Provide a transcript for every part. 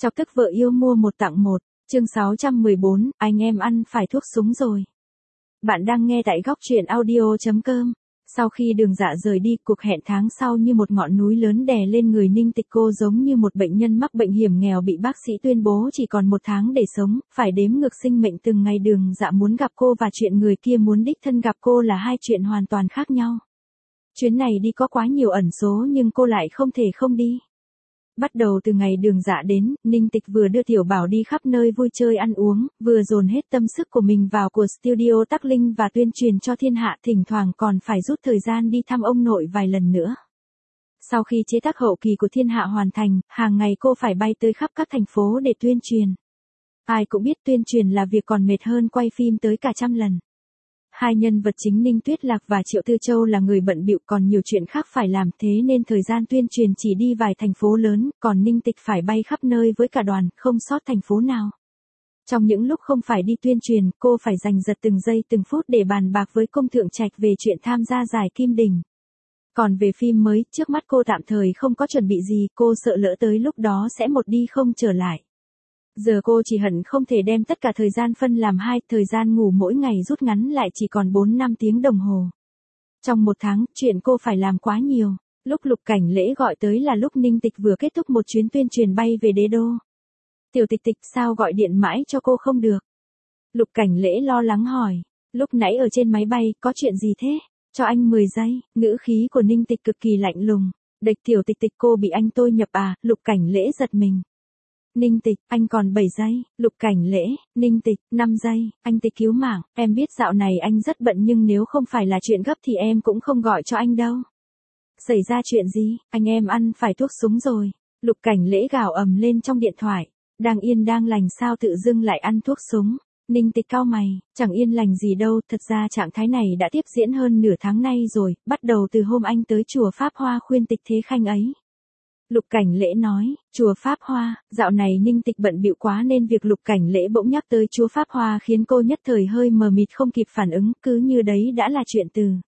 Chọc tức vợ yêu mua một tặng một, chương 614, anh em ăn phải thuốc súng rồi. Bạn đang nghe tại góc truyện audio.com. Sau khi Đường Dạ rời đi, cuộc hẹn tháng sau như một ngọn núi lớn đè lên người Ninh Tịch. Cô giống như một bệnh nhân mắc bệnh hiểm nghèo bị bác sĩ tuyên bố chỉ còn 1 tháng để sống, phải đếm ngược sinh mệnh từng ngày. Đường Dạ muốn gặp cô và chuyện người kia muốn đích thân gặp cô là hai chuyện hoàn toàn khác nhau. Chuyến này đi có quá nhiều ẩn số nhưng cô lại không thể không đi. Bắt đầu từ ngày Đường Dạ đến, Ninh Tịch vừa đưa Tiểu Bảo đi khắp nơi vui chơi ăn uống, vừa dồn hết tâm sức của mình vào của studio Tắc Linh và tuyên truyền cho thiên hạ, thỉnh thoảng còn phải rút thời gian đi thăm ông nội vài lần nữa. Sau khi chế tác hậu kỳ của thiên hạ hoàn thành, hàng ngày cô phải bay tới khắp các thành phố để tuyên truyền. Ai cũng biết tuyên truyền là việc còn mệt hơn quay phim tới cả 100 lần. Hai nhân vật chính Ninh Tuyết Lạc và Triệu Tư Châu là người bận bịu còn nhiều chuyện khác phải làm, thế nên thời gian tuyên truyền chỉ đi vài thành phố lớn, còn Ninh Tịch phải bay khắp nơi với cả đoàn, không sót thành phố nào. Trong những lúc không phải đi tuyên truyền, cô phải giành giật từng giây từng phút để bàn bạc với Công Thượng Trạch về chuyện tham gia giải Kim Đình. Còn về phim mới, trước mắt cô tạm thời không có chuẩn bị gì, cô sợ lỡ tới lúc đó sẽ một đi không trở lại. Giờ cô chỉ hận không thể đem tất cả thời gian phân làm hai, thời gian ngủ mỗi ngày rút ngắn lại chỉ còn 4-5 tiếng đồng hồ. Trong 1 tháng, chuyện cô phải làm quá nhiều. Lúc Lục Cảnh Lễ gọi tới là lúc Ninh Tịch vừa kết thúc một chuyến tuyên truyền bay về Đế Đô. Tiểu Tịch Tịch, sao gọi điện mãi cho cô không được? Lục Cảnh Lễ lo lắng hỏi. Lúc nãy ở trên máy bay, có chuyện gì thế? Cho anh 10 giây, ngữ khí của Ninh Tịch cực kỳ lạnh lùng. Địch Tiểu Tịch Tịch, cô bị anh tôi nhập à? Lục Cảnh Lễ giật mình. Ninh Tịch, anh còn 7 giây, Lục Cảnh Lễ, Ninh Tịch, 5 giây, anh Tịch cứu mạng, em biết dạo này anh rất bận nhưng nếu không phải là chuyện gấp thì em cũng không gọi cho anh đâu. Xảy ra chuyện gì, anh em ăn phải thuốc súng rồi, Lục Cảnh Lễ gào ầm lên trong điện thoại, đang yên đang lành sao tự dưng lại ăn thuốc súng. Ninh Tịch cau mày, chẳng yên lành gì đâu, thật ra trạng thái này đã tiếp diễn hơn nửa tháng nay rồi, bắt đầu từ hôm anh tới chùa Pháp Hoa khuyên Tịch Thế Khanh ấy. Lục Cảnh Lễ nói, chùa Pháp Hoa, dạo này Ninh Tịch bận bịu quá nên việc Lục Cảnh Lễ bỗng nhắc tới chùa Pháp Hoa khiến cô nhất thời hơi mờ mịt không kịp phản ứng, cứ như đấy đã là chuyện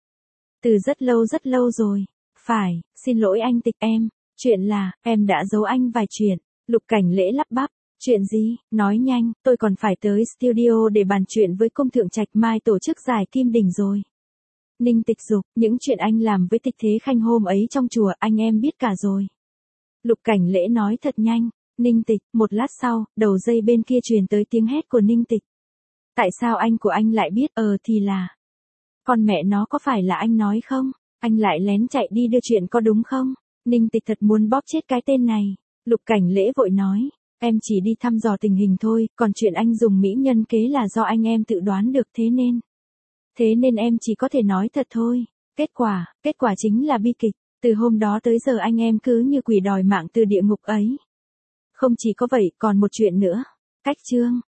từ rất lâu rồi. Phải, xin lỗi anh Tịch em, chuyện là, em đã giấu anh vài chuyện. Lục Cảnh Lễ lắp bắp, chuyện gì, nói nhanh, tôi còn phải tới studio để bàn chuyện với Công Thượng Trạch mai tổ chức giải Kim Đình rồi. Ninh Tịch giục, những chuyện anh làm với Tịch Thế Khanh hôm ấy trong chùa anh em biết cả rồi. Lục Cảnh Lễ nói thật nhanh. Ninh Tịch, một lát sau, đầu dây bên kia truyền tới tiếng hét của Ninh Tịch. Tại sao anh của anh lại biết? Thì là. Con mẹ nó, có phải là anh nói không? Anh lại lén chạy đi đưa chuyện có đúng không? Ninh Tịch thật muốn bóp chết cái tên này. Lục Cảnh Lễ vội nói. Em chỉ đi thăm dò tình hình thôi, còn chuyện anh dùng mỹ nhân kế là do anh em tự đoán được, thế nên em chỉ có thể nói thật thôi. Kết quả chính là bi kịch. Từ hôm đó tới giờ anh em cứ như quỷ đòi mạng từ địa ngục ấy. Không chỉ có vậy, còn một chuyện nữa. Cách chương.